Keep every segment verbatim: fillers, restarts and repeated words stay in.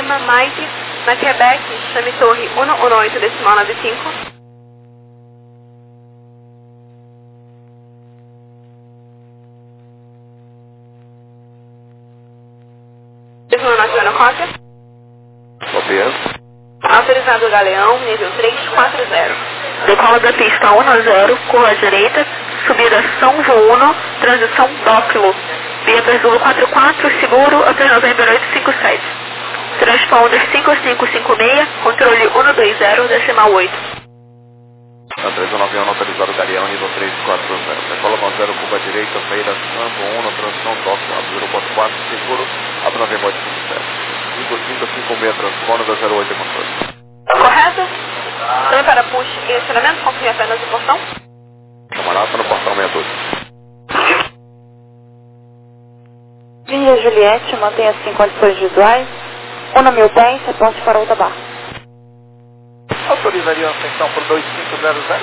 Lima, Mike, na Quebec, chame torre um um oito decimal nove cinco. Nacional cópia. Copia. Autorizado o Galeão, nível três quatro zero. Decola da pista um zero, curva à direita, subida São João, transição Dóquilo. Via Brasil quatro quatro, seguro, até novembro oito cinco sete. Transponder cinco cinco cinco seis, controle um dois zero, decimal oito. Na três nove um, autorizado Galeão, nível três quatro zero. Decola com zero, curva à direita, saída São João, transição Dóquilo, zero quatro quatro, seguro, até novembro oito cinco sete. cinco cinco cinco seis, transponder da zero oito, controle. Correto? Também para push e acionamento, confirme apenas o portão. Camarada no portão sessenta e dois. Via Juliette, mantenha-se em condições visuais. um mil pés, reporte para outra barra. Autorizaria a ascensão por dois cinco zero zero?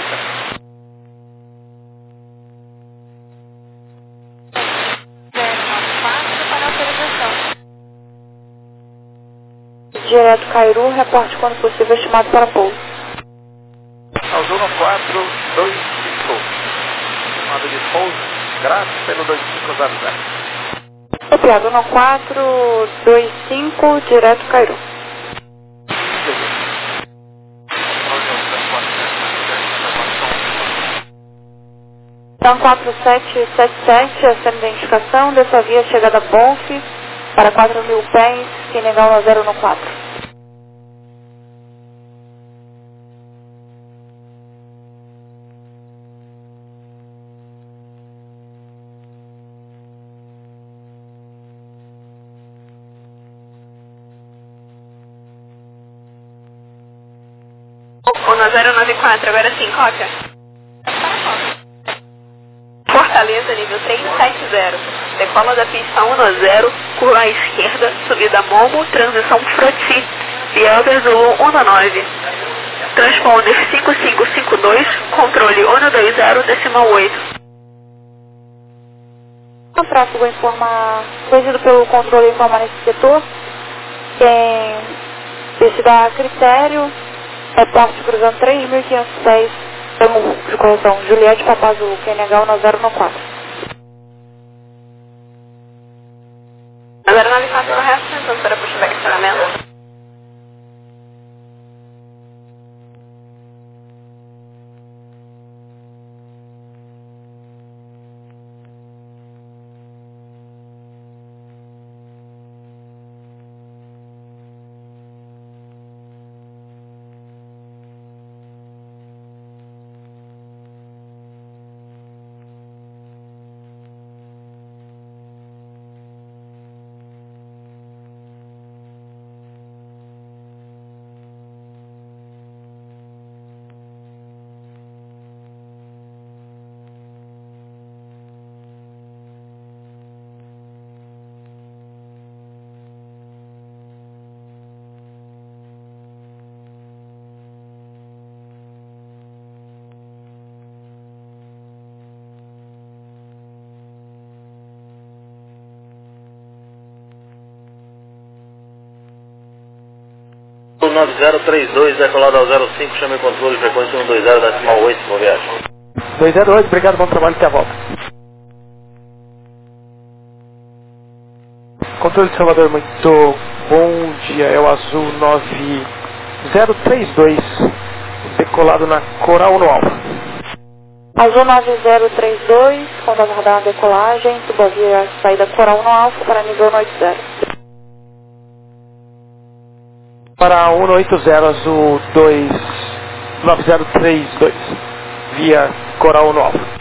Para autorização. Direto Cairu, reporte quando possível estimado para pouso. Alzuna quatro dois cinco. Chamado de pouso, grátis pelo dois cinco zero zero. Copiado no quatro dois cinco, direto Cairu. Então quatro sete sete sete, essa é a identificação dessa via chegada Bonf para quatro mil pés, Senegal na zero no quatro. um zero nove quatro, agora sim, cópia. Fortaleza, nível três sete zero. Decola da pista um zero, curva à esquerda, subida Momo, transição Froti, via Zulu um nove. Transponder cinco cinco cinco dois, controle um dois zero, decimal oito. O tráfego informar, conhecido pelo controle informar nesse setor, tem descida a critério, reporte cruzando três mil e quinhentos pés, termo de correção, Juliette Papazu, Q N H na zero no quatro. zero nove quatro correto, então para puxar acionamento. nove zero três dois, decolado ao zero cinco, chame controle, frequência um dois zero, decimal oito, boa viagem. dois zero oito, obrigado, bom trabalho, até a volta. Controle de Salvador, muito bom dia, é o Azul nove zero três dois, decolado na Coral no Alfa. Azul nove zero três dois, quando aguardar a decolagem, tubovia saída Coral no Alfa para nível oito zero. Para um oito zero, Azul dois nove zero três dois, via Coral no Alfa.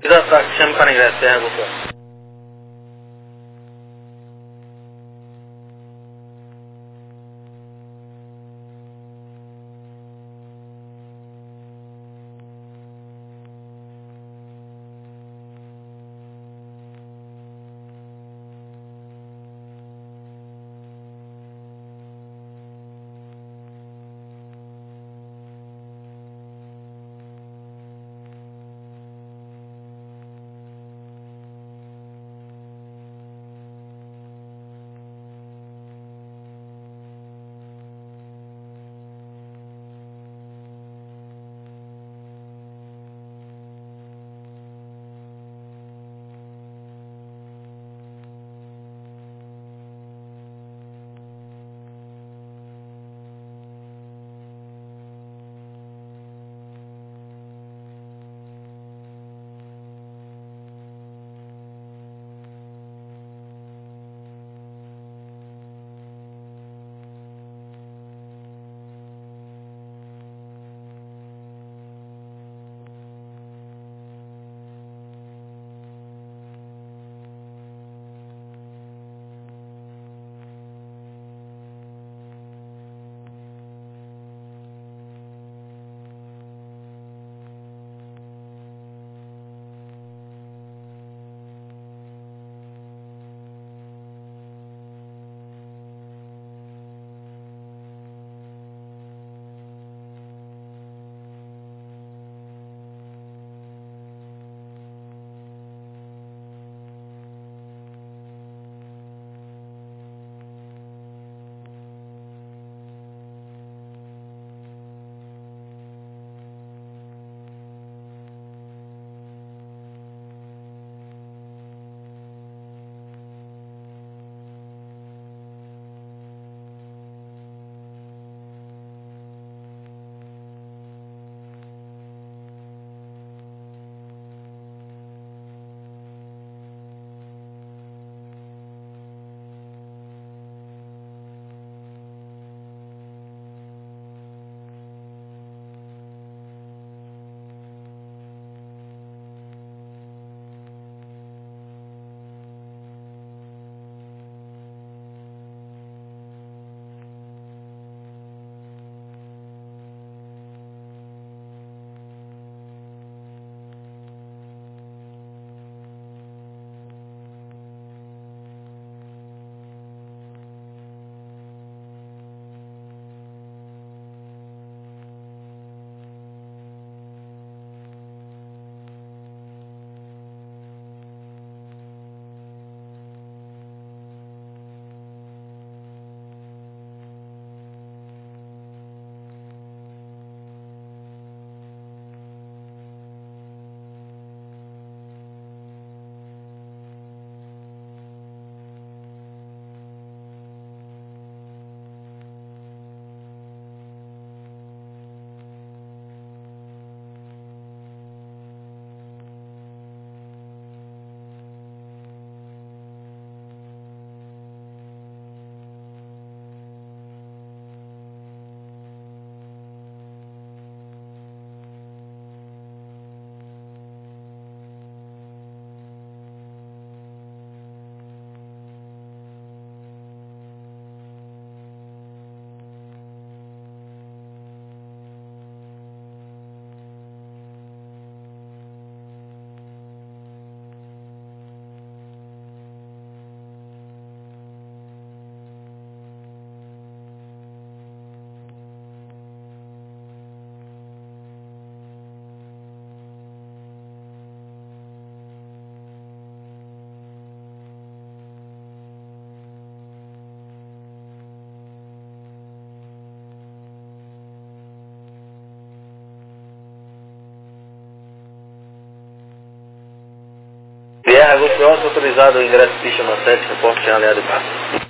Ataque, chame para ingresso, Terra Augusto. Guerra, Augusto onze, autorizado o ingresso pista no sete, reporte de aliado de passo.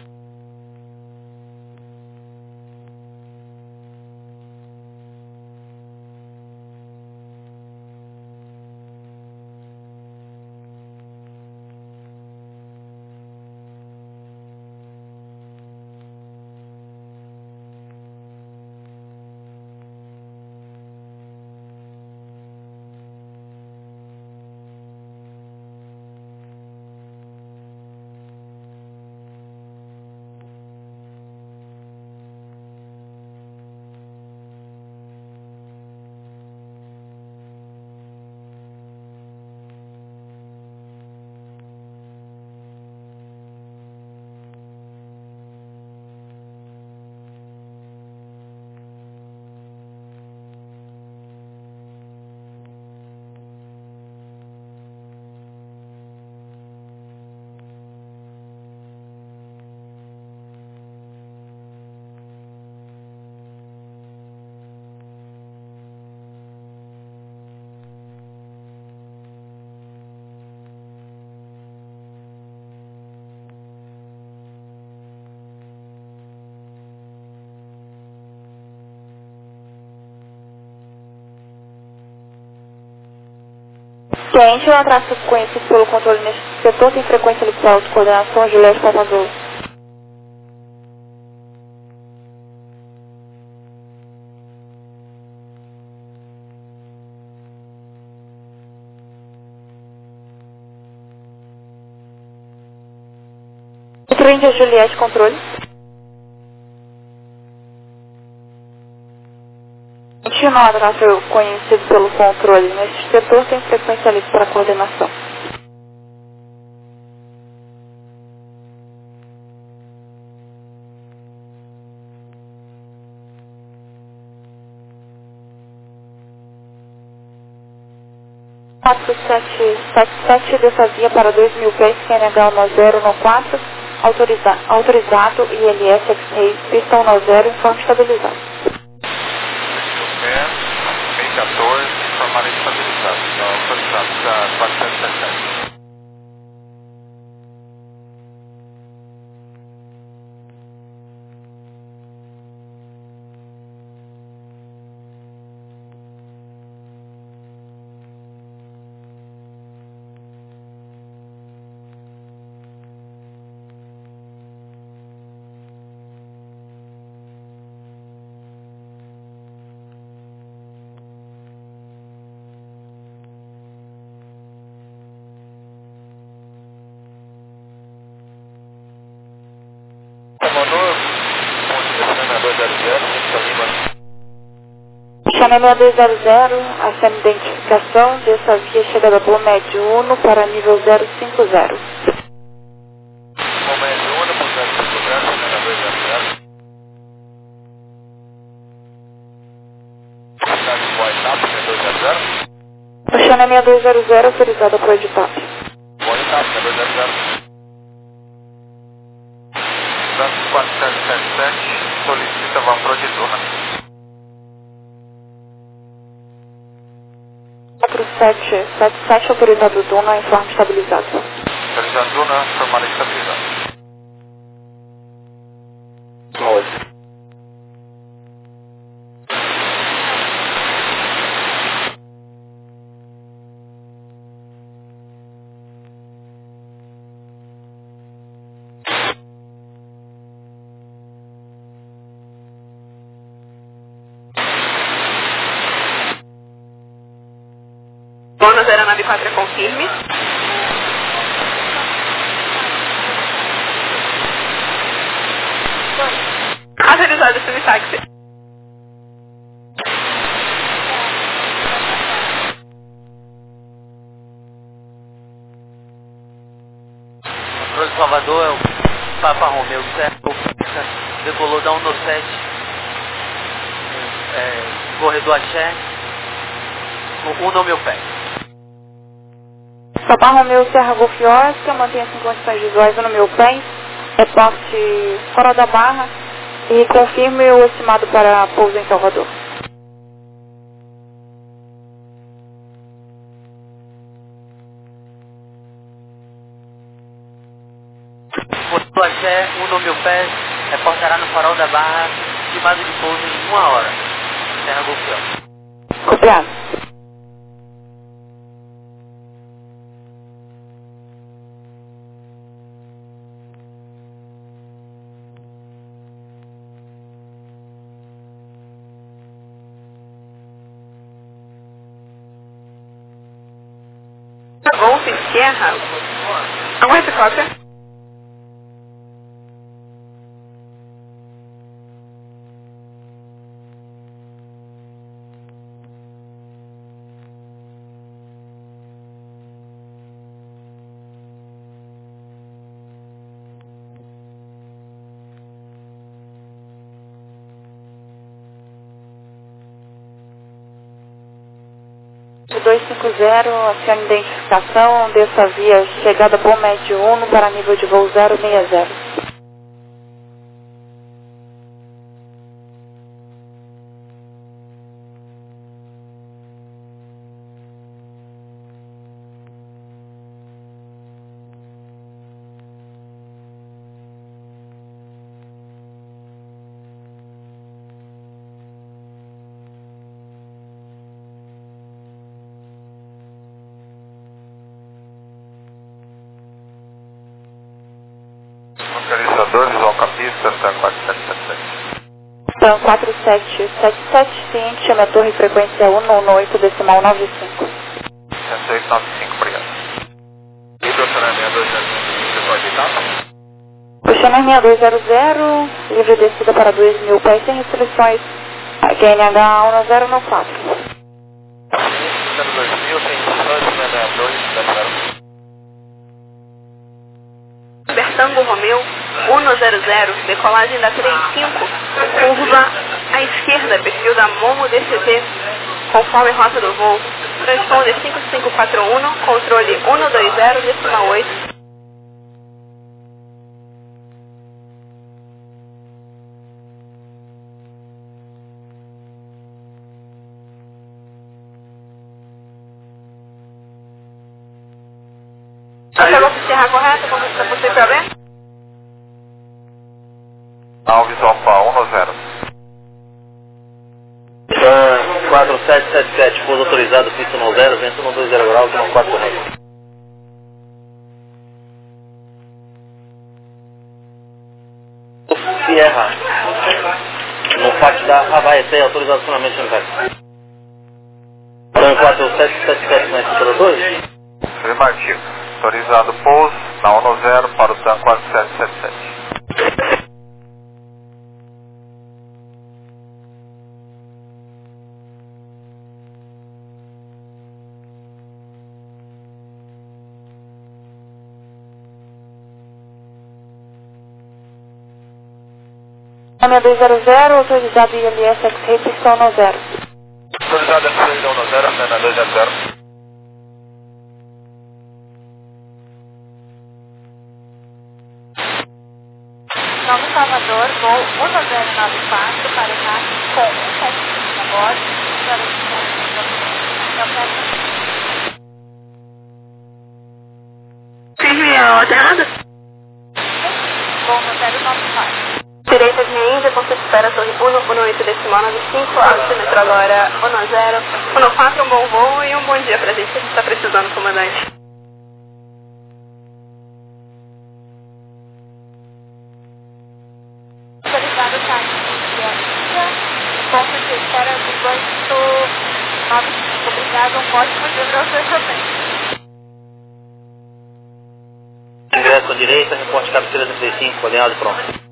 Ciente, um traço conhecido pelo controle neste setor, tem frequência lipsal de coordenação Juliette Papadouro. Índia Juliette, controle. Continuar traço conhecido pelo controle neste setor, tem frequência livre para coordenação. quatro sete sete sete dessa via para dois mil pés, C N H um zero no quatro, autoriza, autorizado, I L S X-Ray, pista um zero, informe estabilizado. meio quatorze, informar estabilizado. Autorizado, quatrocentos e setenta e sete. Chame seis dois zero zero, a identificação dessa via chegada por médio um para nível zero cinco zero. O médio um por zero cinco zero, chame dois zero zero. Cidade de Boa Etapa, dois zero zero. O chame seis dois zero zero, autorizada por editar. Boa Etapa, dois zero zero. Dados quatro sete sete sete, solicita vapor de Duna. quatro sete sete sete, autorizado Duna, informe estabilizado. Autorizado Duna, informar estabilizado. Bônus aeronave quatro, confirme. Autorizado subtáxi. Controle de Salvador é o Papa Romeu, certo? Decolou da um no sete, é, corredor Axé, um no meu pé. Papa Romeu Serra Golf Oscar, mantenha-se em condições visuais no meu pé, reporte fora da barra e confirme o estimado para pouso em Salvador. Corredor Axé, um no meu pé, reportará no farol da barra, estimado de pouso em uma hora. Serra Golf Oscar. Copiado. Golf Sierra. Aguenta, cópia. dois cinco zero, acione identificação dessa via chegada por médio um para nível de voo zero seis zero. dois, visual com a pista, TAM quatro sete sete sete. TAM quatro sete sete sete, sim, chame a torre frequência um um oito, decimal nove cinco. cento e oito nove cinco, obrigado. E o Oceaner seis dois zero cinco, você pode editar? Oceaner seis dois zero zero, livre descida para dois mil pés sem restrições, Q N H um zero nove quatro. zero dois mil, sem restrições, seis dois zero zero. Bertango Romeu um zero zero, decolagem da três cinco, curva à esquerda, perfil da Momo D C T, conforme rota do voo, transponder cinco cinco quatro um, controle um dois zero, decimal oito. Você vai encerrar correto? Não possui problema? Não, visual para um zero. TAM quatro sete sete sete, pouso autorizado, pista um zero, vento um dois zero graus, um quatro nove. Sierra, no pátio da Havaí, tem autorizado funcionamento no vento. TAM quatro sete sete sete, na estrutura dois? Afirmativo. Autorizado pouso na um zero para o TAM quatro sete sete sete. seis dois zero zero, autorizado I L S X-Ray, pista um zero. Autorizado X-Ray um zero, Cena dois zero zero. Novo Salvador, voo um zero nove quatro para o N A C com um sete cinco a bordo, zero Firme a ordenada? voo no zero nove quatro. Direita de Índia, você espera a torre um um oito, decimal nove cinco, altímetro agora um zero, um quatro, um bom voo e um bom dia pra gente que a gente tá precisando, comandante. Autorizado táxi de Índia, ponto de espera do oito nove cinco. Obrigado, um ótimo dia pra você também. Ingresso à direita, reporte cabeceira trinta e cinco, alinhado pronto.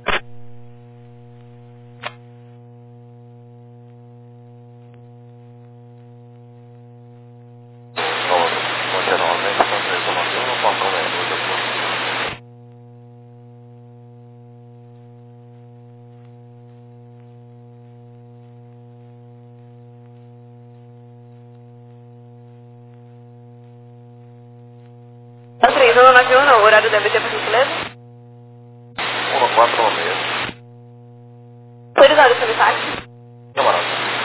três um nove um, o horário deve ter, por gentileza? um quatro um seis. Autorizado, seu táxi? Camarada.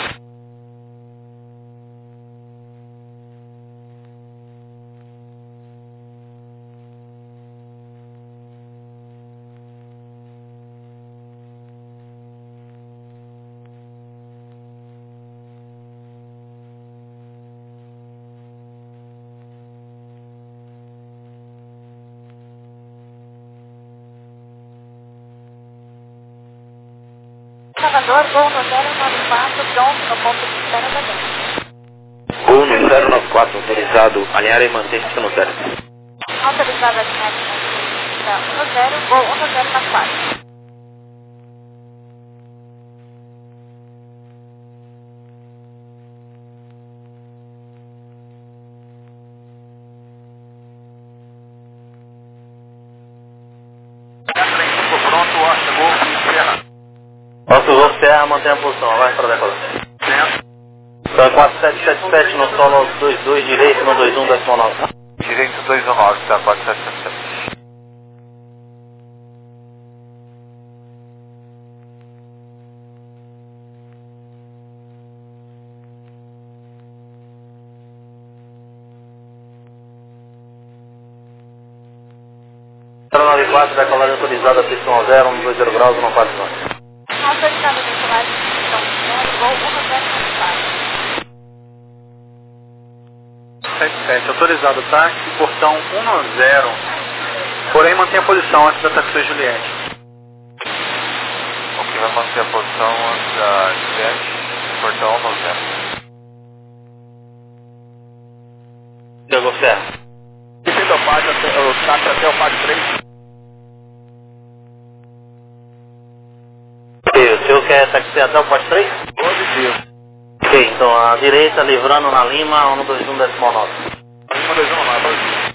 Salvador, voo no zero nove quatro, pronto no ponto de espera da dentro. Voo no zero nove quatro, autorizado, alinhar e manter pista no zero. Autorizado a alinhar e manter pista um zero, voo um zero nove quatro. Ficou pronto, ó, chegou, encerra. Nosso voo Serra mantém a posição, vai para a decolar. TAM quatro sete sete sete, no solo dois dois, direito, no dois um, decimal nove. Direito dois um nove, TAM quatro sete sete sete. zero nove quatro, decolagem autorizada, pista um zero, um dois zero graus, um quatro nove. Autorizado a decolagem, pista um zero, voo um zero nove quatro. sete sete, autorizado táxi, portão um zero, porém mantém a posição antes da taxi Juliette. vai manter a posição uh, jet, portão no zero. Diego Serra. Descendo ao pádio, o taxi até o pádio três. Ok, o senhor quer taxiar até o pádio três? Positivo. Ok, então a direita, livrando na Lima, um dois um decimal nove. Lima dois um nove, positivo.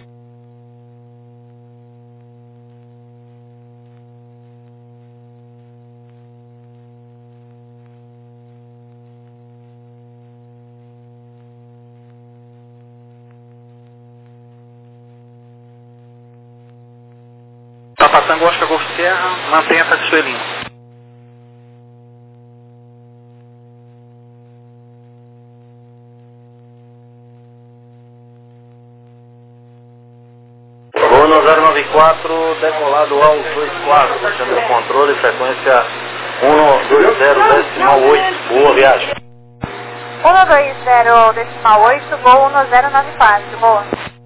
Papatango Oscar Golf Sierra, mantenha essa de Suelinho. Voo no zero nove quatro, decolado ao dois quatro, deixando o controle, frequência um dois zero decimal oito. Boa viagem. um dois zero decimal oito, voo um zero nove quatro, boa.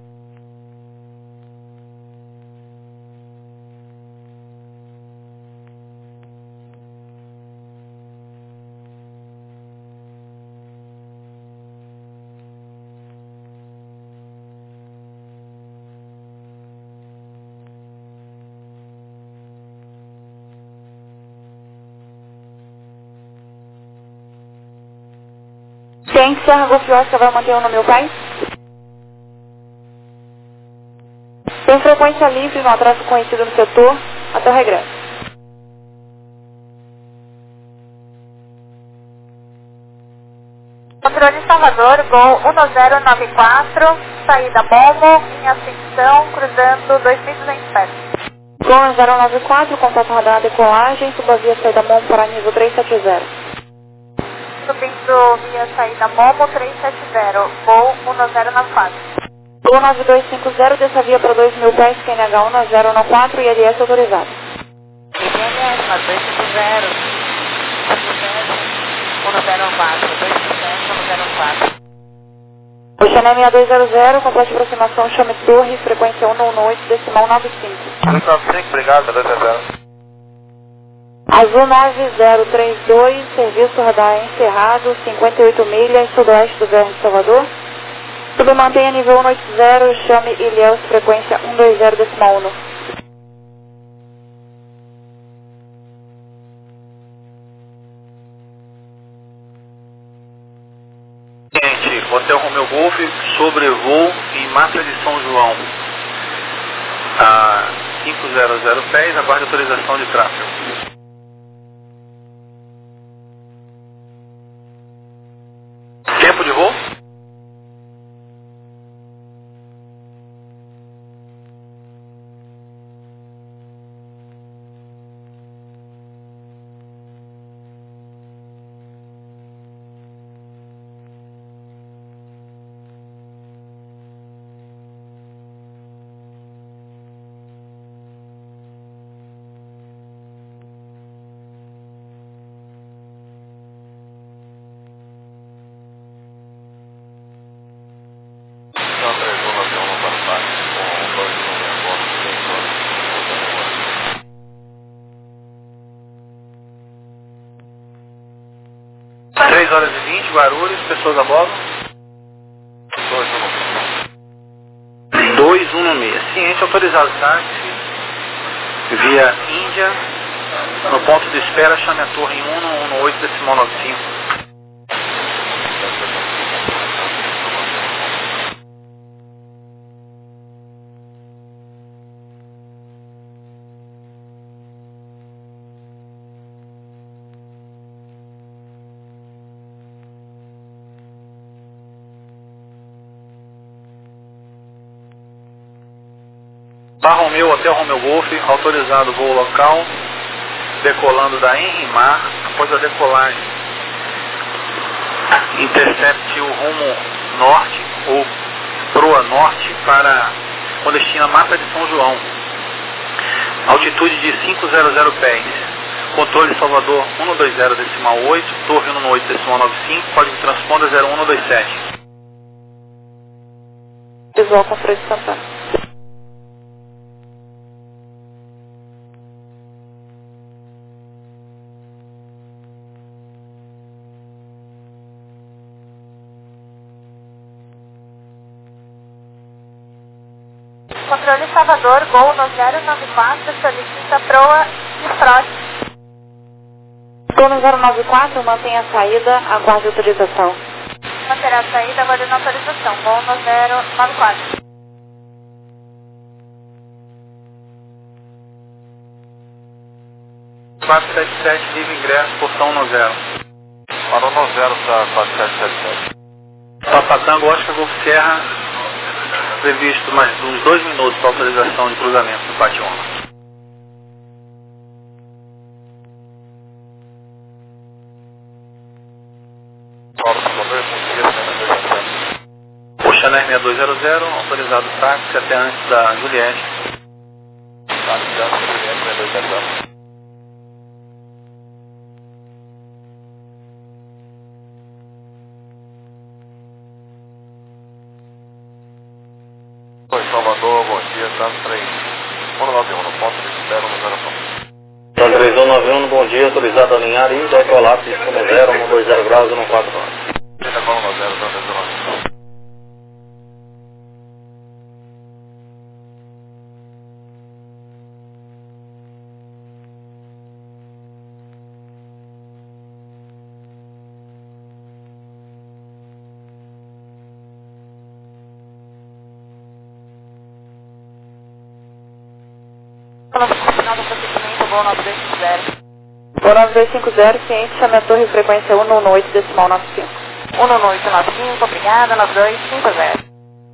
Quem Serra Golf Oscar vai manter o no meu pai? Tem frequência livre no atraso conhecido no setor, até o regresso. Controle Salvador, Gol um zero nove quatro, saída Momo, em ascensão, cruzando dois mil e duzentos metros. Gol um zero nove quatro, contato radar decolagem, subavia saída Momo para nível trezentos e setenta. Subindo via saída Momo trezentos e setenta, voo um zero nove quatro. Gol nove dois cinco zero, dessa via para dois mil pés, Q N H um zero nove quatro e L S autorizado. I L S, mas dois cinco zero. um zero quatro, dois cinco zero, um zero quatro. Oceané seis dois zero zero, complete aproximação, chame torre, frequência um um oito, decimal nove cinco. dois nove cinco, obrigado, dois zero zero. Azul nove zero três dois, serviço radar encerrado, cinquenta e oito milhas, sudoeste do Verne de Salvador. Submantenha nível um oito zero, chame Ilhéus, frequência um dois zero decimal um. Gente, Hotel Romeu Golf, sobrevoo em Mata de São João. A cinco zero zero pés, aguarde autorização de tráfego. Tempo de voo? três horas e vinte, Guarulhos, pessoas a bordo. dois um no meio. Ciente, autorizado táxi. Via Índia. No ponto de espera, chame a torre em um um oito decimal nove cinco. Bar Romeu, Hotel Romeu Golf, autorizado voo local, decolando da Henrimar, após a decolagem, intercepte o rumo norte ou proa norte para com destino a Mata de São João, altitude de quinhentos pés, controle Salvador um dois zero decimal oito, torre um oito decimal nove cinco, código de transponder zero um dois sete. Visual controle de Santana. controle Salvador, Gol no zero nove quatro, solicita proa e frote. Gol no zero nove quatro, mantenha a saída, aguarde autorização. Manterá a saída, aguarde a autorização. Gol no zero nove quatro. quatro sete sete, livre ingresso, portão um zero. Para um zero para quatro sete sete sete. Papa Tango, Oscar Golf Serra, previsto mais uns dois minutos para autorização de cruzamento do Pátio um. Oceaner seis dois zero zero, autorizado o táxi até antes da Juliette. Táxi da Juliette seis dois zero zero. Oi, Salvador, bom dia, Santos três um nove um, ponto zero no zero ponto. Santos três um nove um, bom dia, autorizado a alinhar e decolar, pista no zero, um dois zero graus e no quatro nove. Decolar no zero, Santos três um nove um. Final do procedimento, Gol nove dois cinco zero. Gol nove dois cinco zero, ciente, chame a torre, frequência um nove oito, decimal nove cinco. um nove oito nove cinco, obrigada, nove dois cinco zero.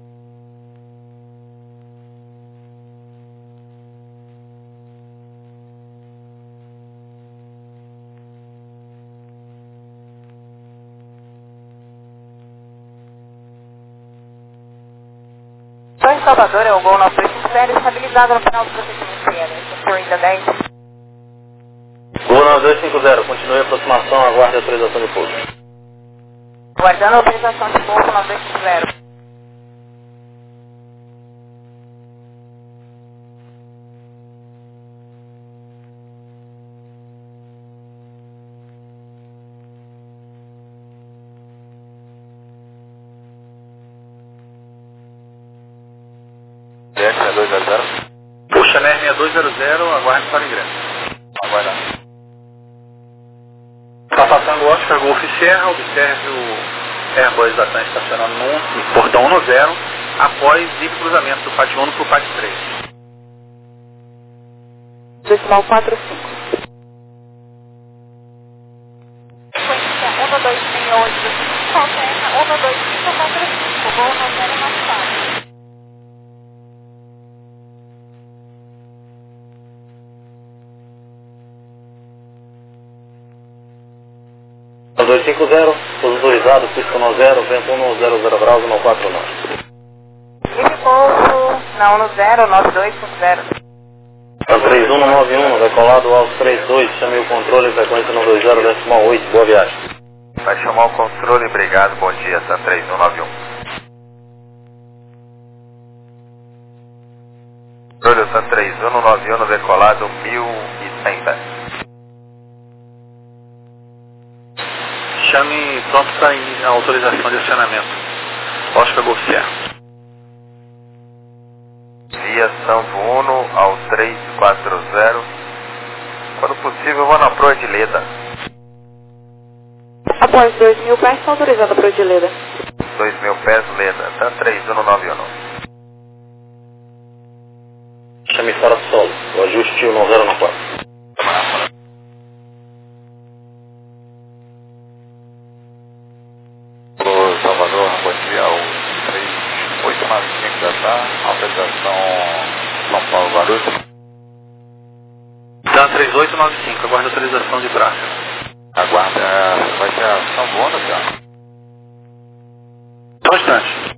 Em Salvador é o Gol nove dois cinco zero, estabilizado no final do procedimento. Ainda dez. Gol nove dois cinco zero, continue a aproximação, aguarde a autorização de pouso. Aguardando a autorização de pouso nove dois cinco zero. seis dois zero zero. Oceaner seis dois zero zero, aguarde para o ingresso. Aguarda. Papa Tango, Oscar Golf Serra, observe o Airbus da TAM estacionando no portão um zero, após livre cruzamento do Pátio um para o Pátio três. Decimal quatro cinco. Frequência um dois seis oito, Salterra um dois cinco quatro cinco, Gol no zero nove quatro. dois cinco zero, pouso autorizado, pista no zero, vento um zero zero graus e no quatro nove. Livre pouso na um zero nove dois cinco zero. Santos três um nove um, decolado aos três dois, chame o controle, frequência no dois zero, decimal oito, boa viagem. Vai chamar o controle, obrigado, bom dia, Santos três um nove um. Controle Santos três um nove um, decolado mil e cem pés. Chame pronto para a autorização de acionamento. Oscar Golf Serra. Via Santo Uno ao três quatro zero. Quando possível, vou na proa de Leda. Após dois mil pés, está autorizada a proa de Leda. dois mil pés, Leda. Tá três um nove um. Chame fora do solo, o ajuste um zero no quatro. Salvador, bom dia, o três oito nove cinco já está, autorização São Paulo Guarulhos. Tá três oito nove cinco, aguarda a autorização de braço. Aguarda, vai ser a ação voando, já? Só um instante.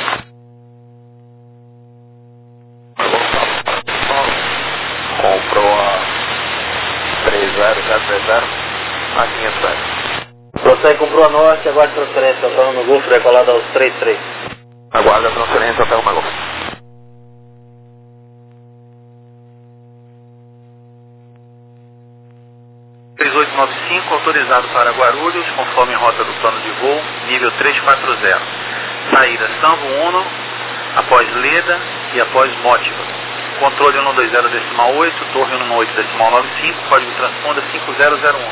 Comprou a três zero zero três zero, a linha sete. Prossegue com Proa Norte, aguarde transferência, até no Golfo, decolado aos três três. Aguarda a transferência até o Golfo. três oito nove cinco, autorizado para Guarulhos, conforme rota do plano de voo, nível três quatro zero. Saída Santo Uno, após Leda, e após Mótiva. Controle cento e vinte decimal oito, torre cento e oito decimal noventa e cinco, código transponder cinco zero zero um.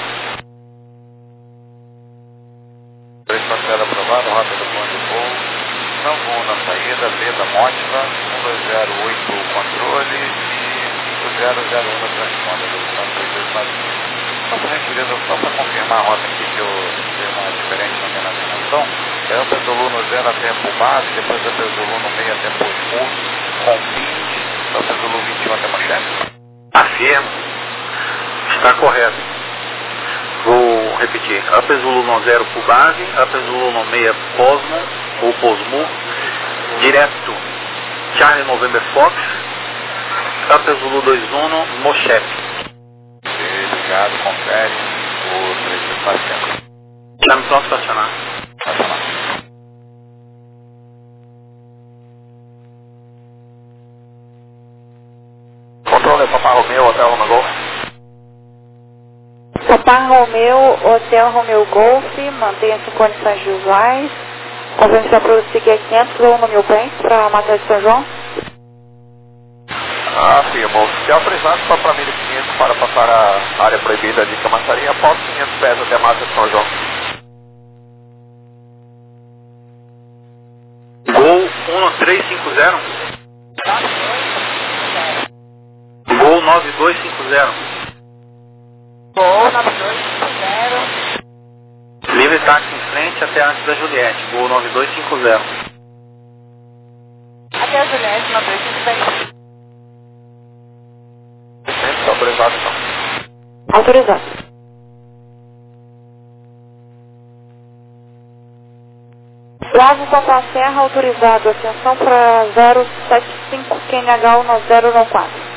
três parcela aprovado, rota do plano de voo, não voo na saída, Beta Mótiva, um dois zero oito controle e cinco zero zero um no transponder do plano três dois quatro cinco. Só por gentileza, só para confirmar a rota aqui que eu tenho uma diferente na minha navegação, é o Zulu no zero até por base, depois é o Zulu no meio até por smooth, com vinte, é o Zulu vinte e um até manchete. Afirmo. Está correto. Vou repetir. Upper Zulu no zero por base, Upper Zulu no meia Posmo, ou Posmo, direto Charlie November Fox, Upper Zulu dois um, Mochep. Obrigado, confere o três dois quatro cinco. Chame pronto para acionar. Acionar. Controle Papa Romeo, Hotel Romeo Golf. Papa Romeo, Hotel Romeo Golf, mantenha-se em condições visuais. Convence para prosseguir a quinhentos no mil pés para a Mata de São João. Afirma, oficial autorizado para para mil e quinhentos para passar a área proibida de Camaçaria após quinhentos pés até a Mata de São João. Gol um três cinco zero. Gol nove dois cinco zero. Gol nove dois cinco zero. Livre táxi em frente até antes da Juliette. Gol nove dois cinco zero. Até a Juliette, nove dois cinco zero. Autorizado então. Autorizado. Bravo Papa Serra, autorizado. Atenção para zero sete cinco Q N H um zero nove quatro.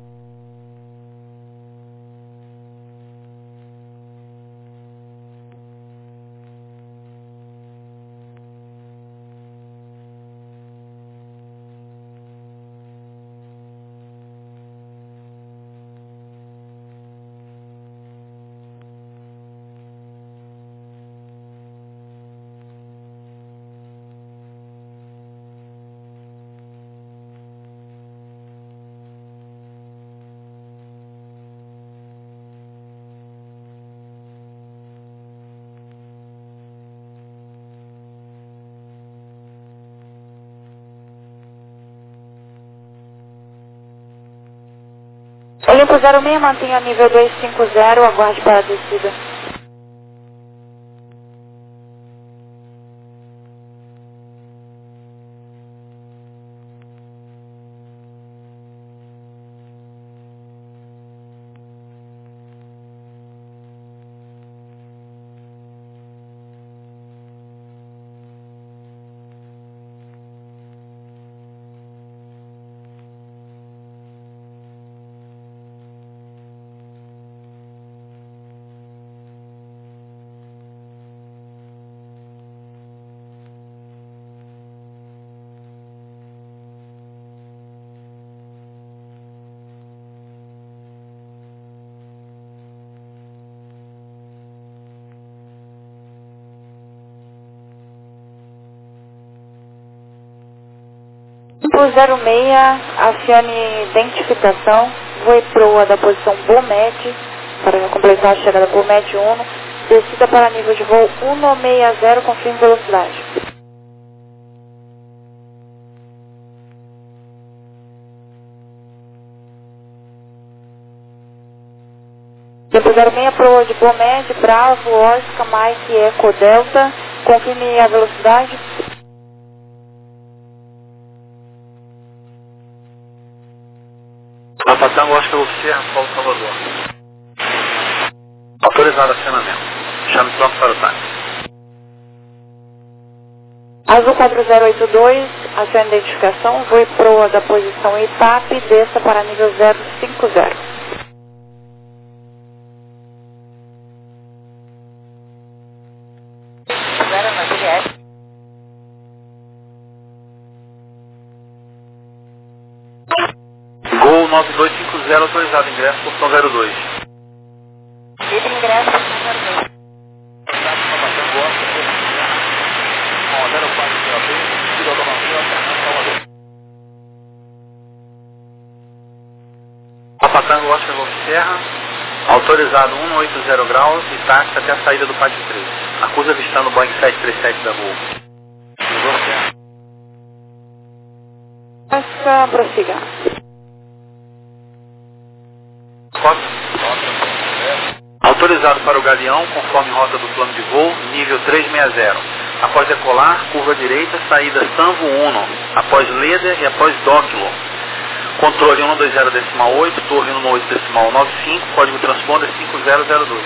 Olimpo zero seis, mantenha nível dois cinco zero, aguarde para a descida. Olimpo zero seis, acione identificação, voe proa da posição Bomed, para completar a chegada por Med um, descida para nível de voo cento e sessenta, confirme velocidade. Olimpo zero seis, proa de Bomed, Bravo, Oscar, Mike, Eco, Delta, confirme a velocidade. Rapatango, Oscar, Luciano, Paulo Salvador. Autorizado acionamento. Chame pronto para o táxi. Azul quatro zero oito dois, acione identificação, voe proa da posição Itap, desça para nível zero cinco zero. Gol nove dois cinco zero, autorizado, ingresso, portão zero dois. Ele ingresso, portão zero dois. Tango Oscar Golf Serra, autorizado cento e oitenta graus e táxi até a saída do pátio três. Acusa avistando o Boeing sete três sete da Gol. Oscar, prossiga. Autorizado para o Galeão, conforme rota do plano de voo, nível trezentos e sessenta. Após decolar, curva direita, saída Sanvo Uno, após Leder e após Dóquilo. Controle cento e vinte decimal oito, torre cento e oito decimal noventa e cinco, código transponder cinco zero zero dois.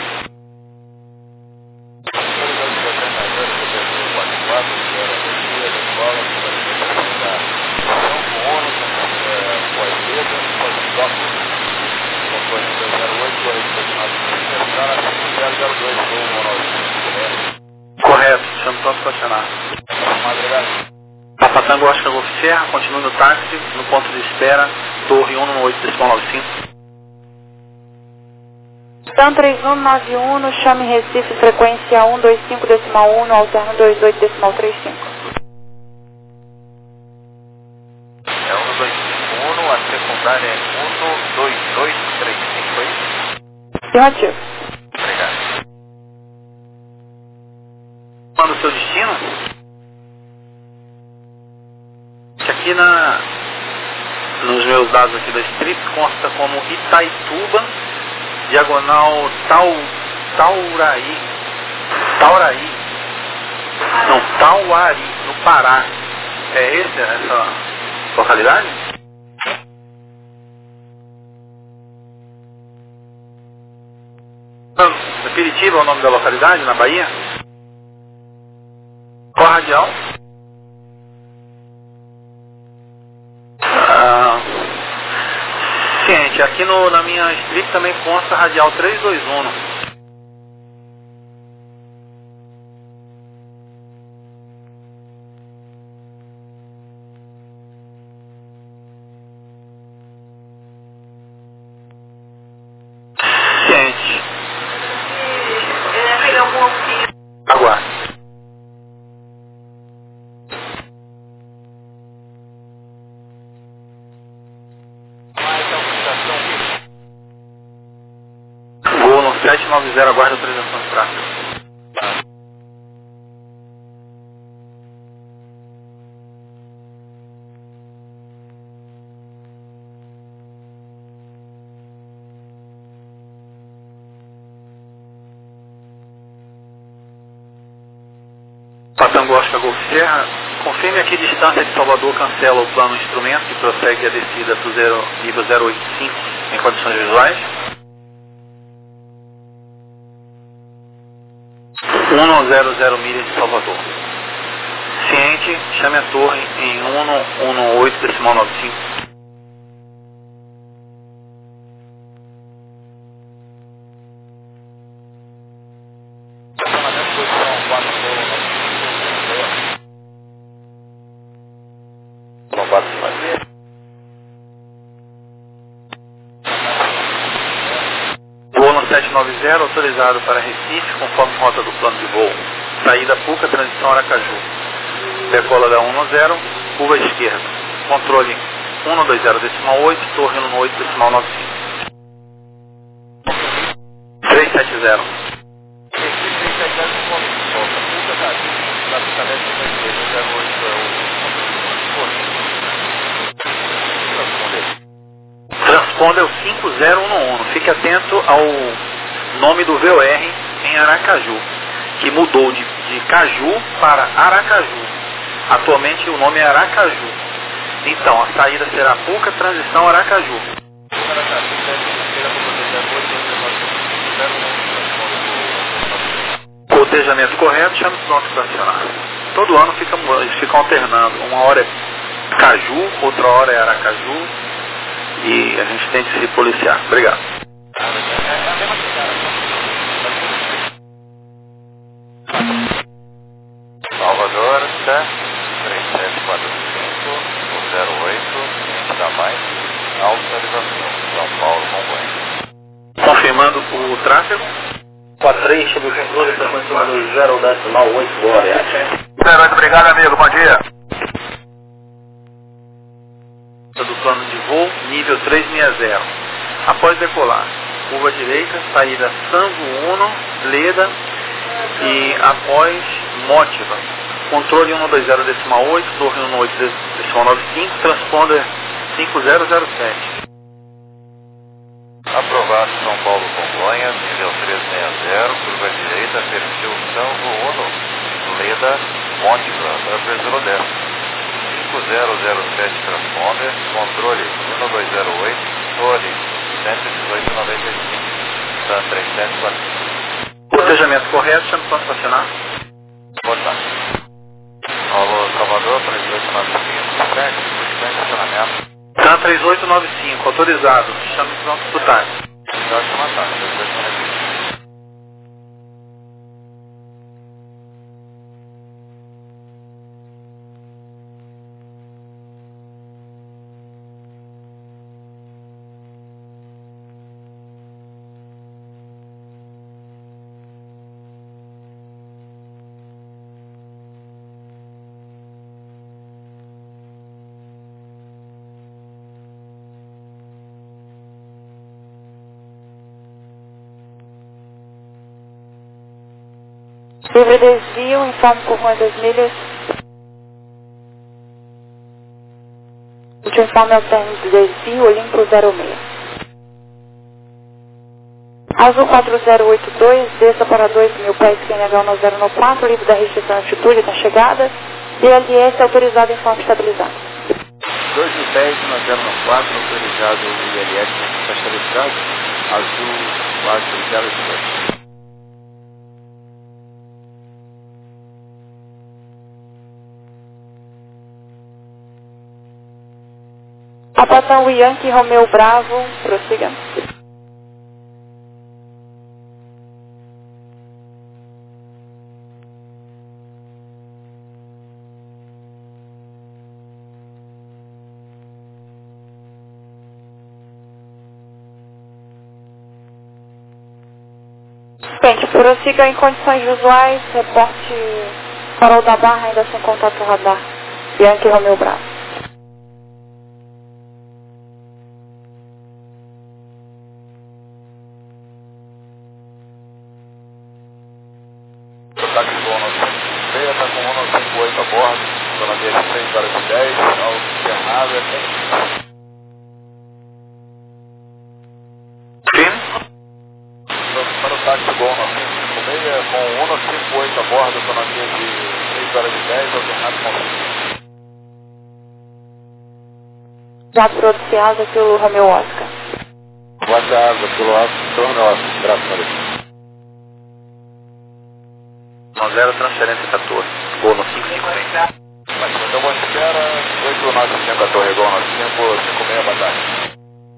Correto, chamo pronto para estacionar. Papa Tango Oscar Golf Serra, continue no táxi, no ponto de espera, torre cento e oito decimal noventa e cinco. Stan três um nove um, chame Recife, frequência cento e vinte e cinco decimal um, alterno vinte e oito decimal trinta e cinco. É cento e vinte e cinco um, a secundária é cento e vinte e dois trinta e cinco, é isso? Afirmativo. Obrigado. Manda o seu destino? Que aqui na, nos meus dados aqui da strip consta como Itaituba, diagonal Tau, Tauraí, Tauraí, não, Tauari, no Pará. É esse, essa localidade? Não, é Piritiba é o nome da localidade, na Bahia? Qual a radial? Ah, ciente, aqui no, na minha strip também consta radial trezentos e vinte e um. Ciente. É, pegar um pouquinho. Aguarde. Voo no sete nove zero, aguarda autorização de tráfego. Patango Oscar Golf Serra, confirme aqui distância de Salvador, cancela o plano instrumento que prossegue a descida do zero, nível zero oito cinco em condições visuais. cento e vinte milhas de Salvador. Ciente, chame a torre em cento e dezoito decimal noventa e cinco. Voo no sete nove zero, autorizado para Recife, conforme rota do plano de voo. Saída Puca, transição Aracaju. Decola da cento e dez, curva esquerda. Controle cento e vinte decimal oito, torre cento e oito decimal noventa e cinco. trezentos e setenta. Transponder o cinco zero um um. Fique atento ao nome do V O R em Aracaju, que mudou de, de Caju para Aracaju. Atualmente o nome é Aracaju. Então, a saída será Puca, transição Aracaju. Cotejamento correto, chame pronto para acionar. Todo ano fica, eles ficam alternando. Uma hora é Caju, outra hora é Aracaju. E a gente tem que se policiar. Obrigado. Salvador, três sete quatro cinco, zero oito, vinte da mais, autorização, São Paulo, Congonhas. Confirmando o tráfego. quatro três, sobre o controle, frequência número zero decimal oito, boa viagem. zero oito, obrigado amigo, bom dia. Do plano de voo, nível trezentos e sessenta. após decolar. Curva direita, saída Sanvo Uno, Leda e após Motiva. Controle cento e vinte decimal oito, torre cento e oito decimal noventa e cinco, transponder cinco zero zero sete. Aprovado São Paulo Congonhas, nível trezentos e sessenta, curva direita, perfil Sanvo Uno, Leda, Motiva, Upper zero dez. cinco zero zero sete transponder, controle cento e vinte oito, torre cento e dezoito noventa e cinco, Sun três sete quatro cinco. Cortejamento correto, chame para estacionar. Boa tarde. Alô, Salvador, três oito nove cinco, certo? Estacionamento. Sun três oito nove cinco, autorizado. Chame pronto do táxi. Próxima tarde, três oito nove cinco. Livre desvio, informe por quantas milhas. Último informe ao término de desvio, Olimpo zero seis. Azul quatro zero oito dois, desça para dois mil pés, Q N H um zero nove quatro, livre da restrição de altitude na chegada. D L S autorizado em forma estabilizada. dois mil pés, um zero nove quatro, autorizado o I L S está estabilizado. Azul quatro zero oito dois. Apatão Yankee Romeo Bravo, prossiga. Gente, prossiga em condições visuais, reporte farol da barra ainda sem contato radar. Yankee Romeo Bravo. Táxi Gol novecentos e cinquenta, com cento e cinquenta e oito a bordo, zona D seis horas e dez, ao Cerrado, é bem. Sim. Para o táxi Gol novecentos e cinquenta e seis, com cento e cinquenta e oito a bordo, zona D seis horas e dez, ao Cerrado, com Já produzi asa pelo Romeo Oscar. Guarda asa pelo Oscar, Romeo Oscar, braço marítimo. zero transferência quatorze, Gol no cinco cinco seis. Mas então boa espera, oito nove cinco a Torre Gol, nove cinco cinco seis, boa tarde.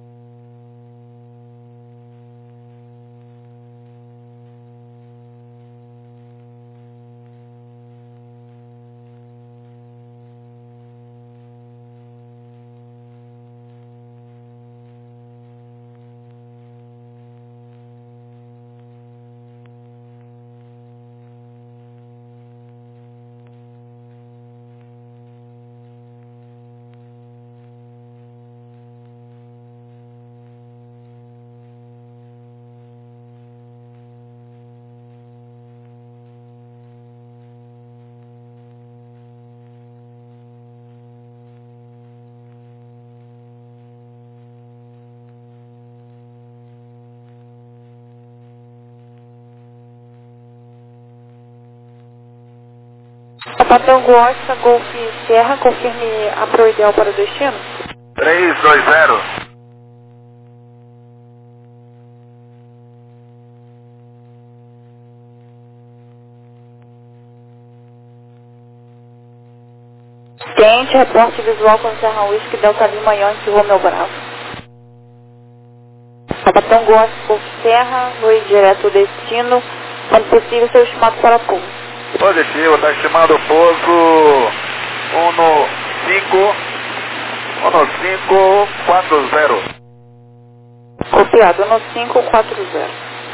Apatão Oscar, Golf Serra, confirme a pro ideal para o destino. três dois zero. Tente, reporte visual com Serra Whisky, Delta Lima Yankee Romeo Bravo. Apatão Oscar, Golf Serra, voe direto ao destino, quando possível seu estimado para pouso. Positivo, está estimado pouso um no cinco, um no cinco quatro zero. Copiado, no cinco quatro zero.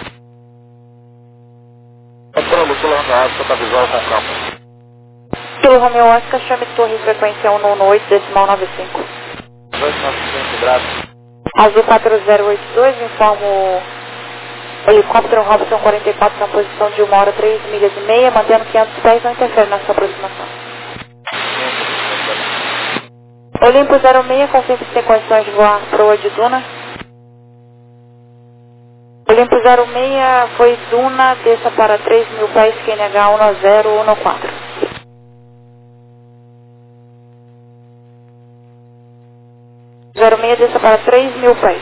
Controle, pelo Honda está visual com campo. Pelo Romeo Oscar, chame torre frequência cento e oito decimal noventa e cinco. dois nove cinco, braço. Azul quatro zero oito dois, informo o helicóptero Robson quarenta e quatro na posição de uma hora três milhas e meia, mantendo quinhentos pés, não interfere na sua aproximação. Olimpo zero seis, confirme se tem condições de voar proa de Duna. Olimpo zero seis, foi Duna, desça para três mil pés, Q N H um zero um quatro. zero seis, desça para três mil pés.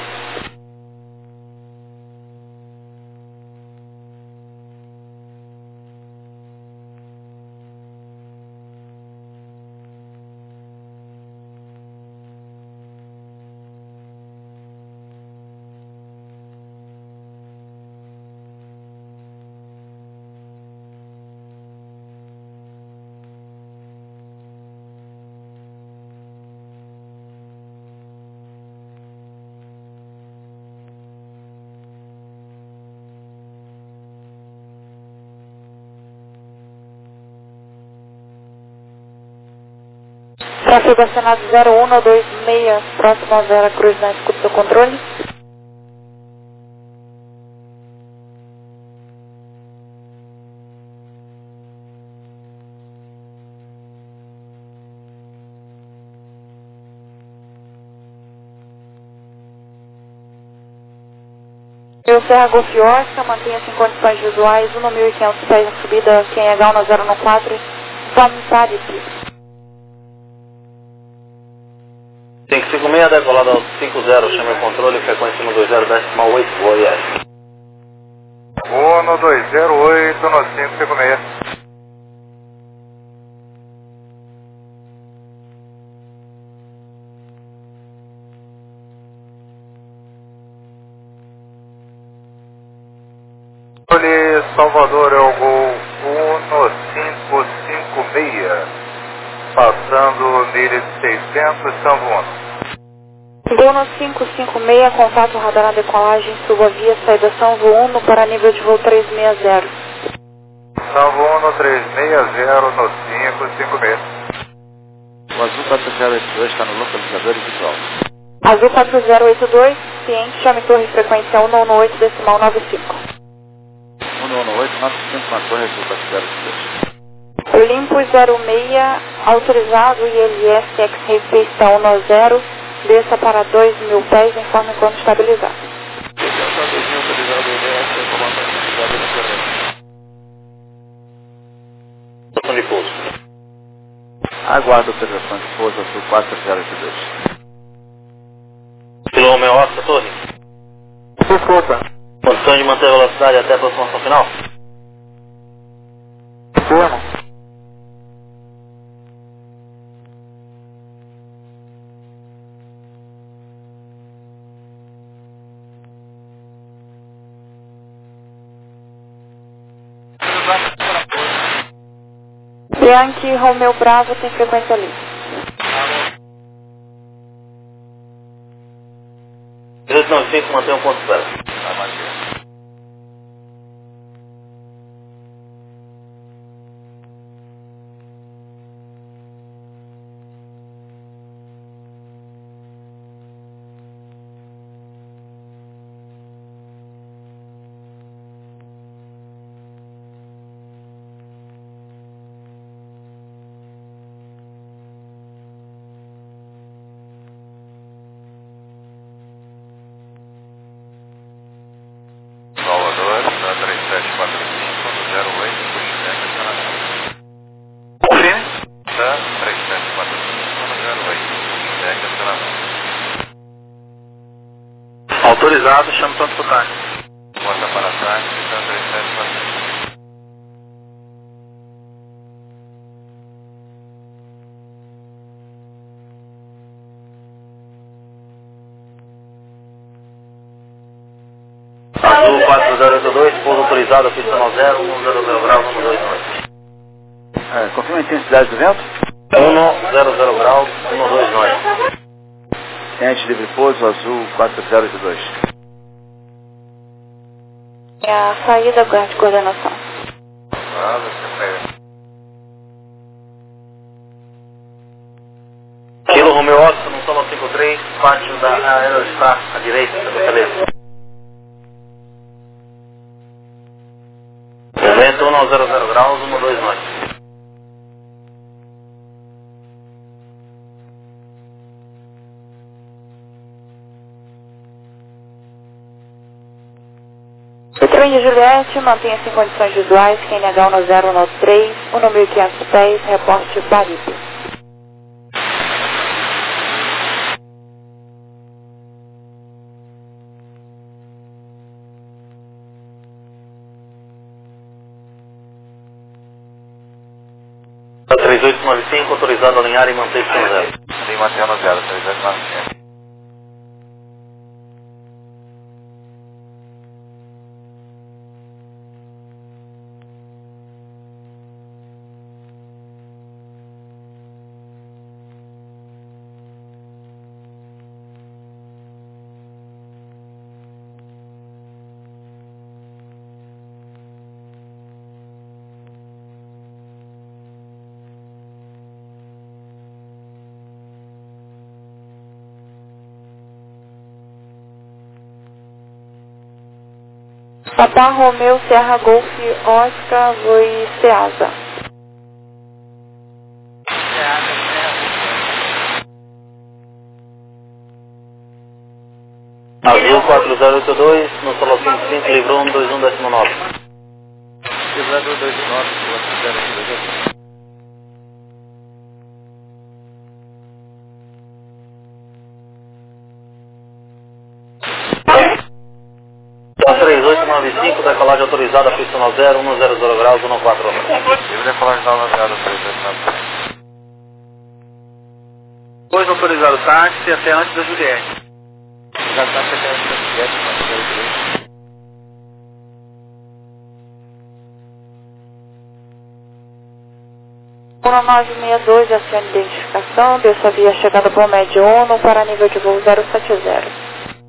Tráfego acionado zero um dois seis, próximo a Vera Cruz, na escuta do controle. Eu Serra Golf Oscar, mantenha-se em condições visuais, um mil e quinhentos pés na subida, Q N H um zero um quatro, Santarity. cinco cinco seis, decolado ao cinco zero, chame o controle, frequência um dois zero, decimal oito, Goiás. um dois zero oito no cinco cinco seis. Controle Salvador é o gol um cinco cinco seis, passando milha seiscentos, São Bruno. Gol no cinco cinco seis, contato radar na decolagem, suba via saída São Bruno para nível de voo trezentos e sessenta. São Bruno trezentos e sessenta no cinco cinco seis. O Azul quatro zero oito dois está no localizador visual. Azul quatro zero oito dois, ciente, chame torre frequência um um oito, decimal nove cinco. um um oito, nove cinco, na torre Azul quatro zero oito dois. Olimpo zero seis, autorizado, I L S X-Ray pista um zero, desça para dois mil pés, informe quando estabilizado. Posição de pouso. Aguardo a observação de pouso Azul quatro zero oito dois. Kilo Romeo Oscar, torre. Desculpa. Condições de manter a velocidade até a aproximação final? Confirmo. Yankee Romeo Bravo tem frequência livre. dezoito noventa e cinco, mantém um ponto zero. Salvador, três sete quatro cinco, zero oito, Bushback, acionamento. Confirme. Tá, três sete quatro cinco, zero oito, Bushback, acionamento. Autorizado, chame tanto pro táxi. Porta para táxi, tá, três sete quatro cinco. Azul quatro zero oito dois, pouso autorizado, pista um zero, um zero zero graus, um dois nove. É, confirma a intensidade do vento. um zero zero graus, um dois nove. Ciente livre pouso Azul quatro zero oito dois. É a saída, guarde coordenação. Ah, você Kilo Romeo Oscar, não toma cinco três, pátio da Aerostar, à direita, da Fortaleza. Vento um zero zero graus, um dois nove. Trem de Juliette, mantenha-se em condições visuais, Q N H um zero um três, um mil e quinhentos pés, reporte Baripe. três oito nove cinco, autorizado a alinhar e manter no zero. Sim, mantendo zero, três oito nove cinco. Papa Romeu Serra Golf Oscar Voi Ceasa. Azul quatro zero oito dois, no solo cinco cinco, livro um dois um décimo nove. zero dois nove, zero dois. três oito nove cinco, decolagem autorizada, pista nove zero, um zero zero graus, um quatro nove. Livre decolagem nove zero, três oito nove cinco. Depois autorizado o táxi até antes da Juliette. Já está chegando na Juliette, mas zero três. um nove seis dois, acione identificação, dessa via chegada para o médio ONU para nível de voo zero sete zero.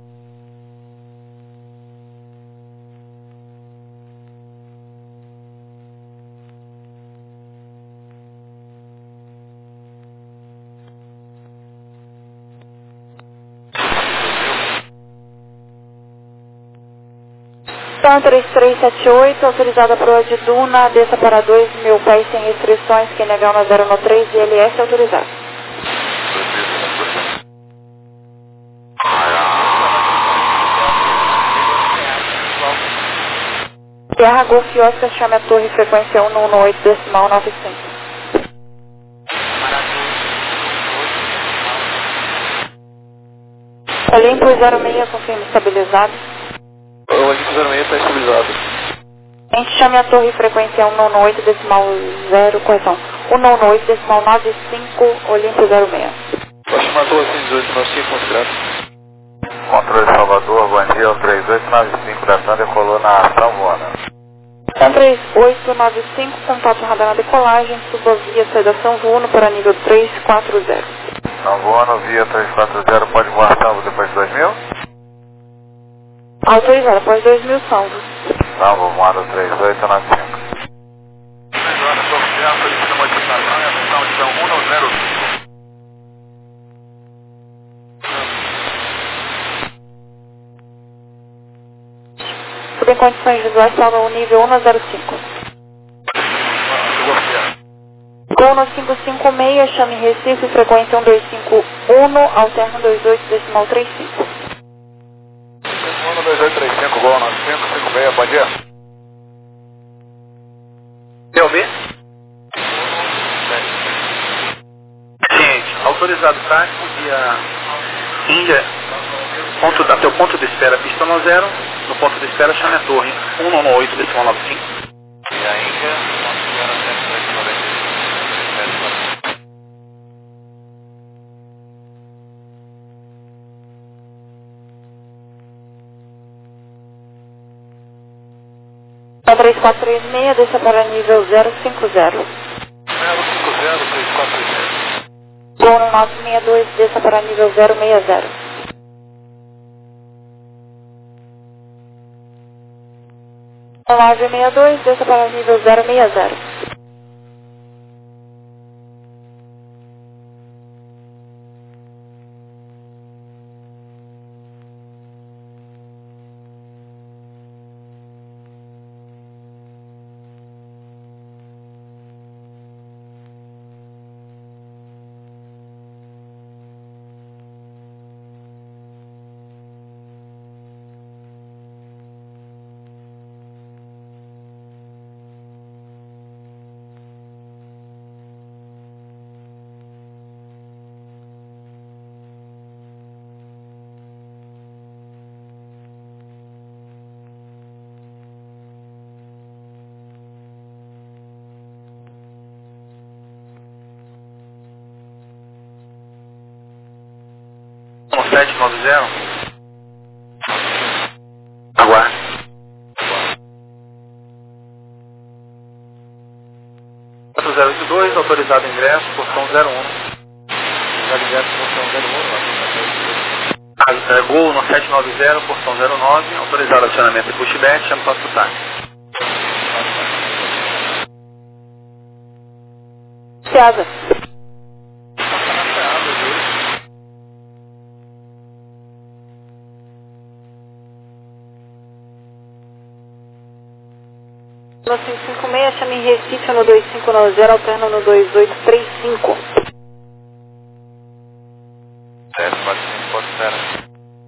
Então, três três sete oito, autorizada para o de Duna, desça para dois mil pés sem restrições, Q N H um zero um três e L S autorizado. Terra Golf Oscar, chame a torre, frequência um um oito, decimal nove cinco. Olimpo zero seis, confirme estabilizado. O Olimpo zero seis está estabilizado. A gente chame a torre frequência um um oito, decimal zero, correção. um um oito, decimal nove cinco, Olimpo zero seis. Pode chamar a torre cento e dezoito, nós tínhamos considerado. Controle Salvador, bom dia, o três oito nove cinco da TAM decolou na ação voando. TAM três oito nove cinco, contato radar na decolagem, suba via sedação voando para nível três quatro zero. Não voando, via três quatro zero, pode voar salvo depois de dois mil? Autorizado, após dois mil salvos. Salvo, voando três oito nove cinco. Agora, confirma, solicita modificação e a função de um zero cinco. Tudo em condições visuais, salva o nível um zero cinco. Gol no cinco cinco seis, chame Recife, frequência um dois cinco um, alterno dois oito, decimal trinta e cinco. um dois oito três cinco, Gol nove cinco cinco seis, bom dia. Deu B? Gente, autorizado táxi via Índia, ponto, até o ponto de espera, pista nove zero, no ponto de espera chame a torre um um oito, decimal nove cinco. E a Índia, ponto de espera cento e oito noventa e cinco. três quatro três seis, desça para nível zero cinco zero. zero cinco zero, três quatro três seis. Gol no nove seis dois, desça para nível zero seis zero. nove seis dois, desça para nível zero seis zero. sete nove zero. Aguarde. quatro zero oito dois, autorizado ingresso, portão zero um. Autorizado ingresso, portão zero um. Ah, Gol no sete nove zero, portão zero nove, autorizado acionamento de pushback, chama para o táxi. Piada. No cinco cinco seis, chame em Recife no dois cinco nove zero, alterna no dois oito três cinco. sete quatro cinco, pode ser.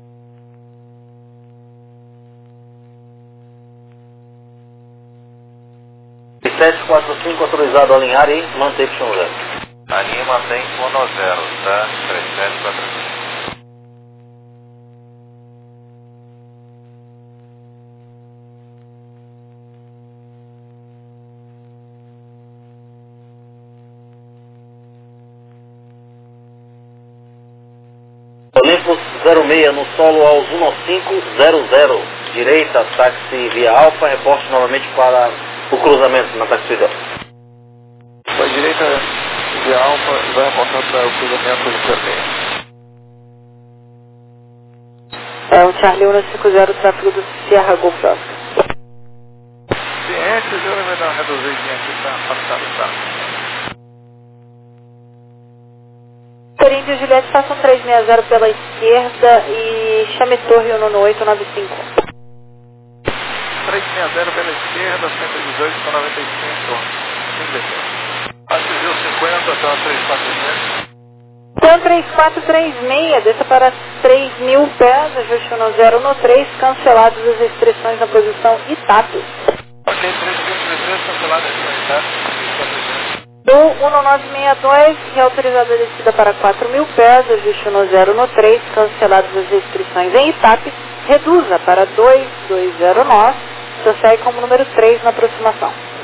sete quatro cinco, autorizado a alinhar e manter Y zero. A linha mantém fono zero, tá? três sete quatro cinco. Olympus zero seis no solo aos um cinco zero zero. Direita, táxi via Alfa, reporte novamente para o cruzamento na táxi Fidel. Para a direita via Alfa e vai apontar para o cruzamento do zero seis. É o Charlie um cinco zero, tráfego do Sierra Golf Oscar. Ciente, eu vou dar uma reduzidinha aqui para afastar o tráfego. Corinthians Juliette, façam três seis zero pela esquerda e chame Torre um oito nove cinco. três seis zero pela esquerda, cento e dezoito para noventa e cinco. Ativou cinquenta, até três quatro seis. Então três quatro três seis, desça para três mil pés, ajuste um zero no três, canceladas as restrições na posição Itape. Ok, três mil trinta e três, canceladas as Itape. Do um nove seis dois, reautorizada a descida para quatro mil pés, ajuste um zero no três, canceladas as restrições em Itape, reduza para dois dois zero nove, prossegue como número três na aproximação.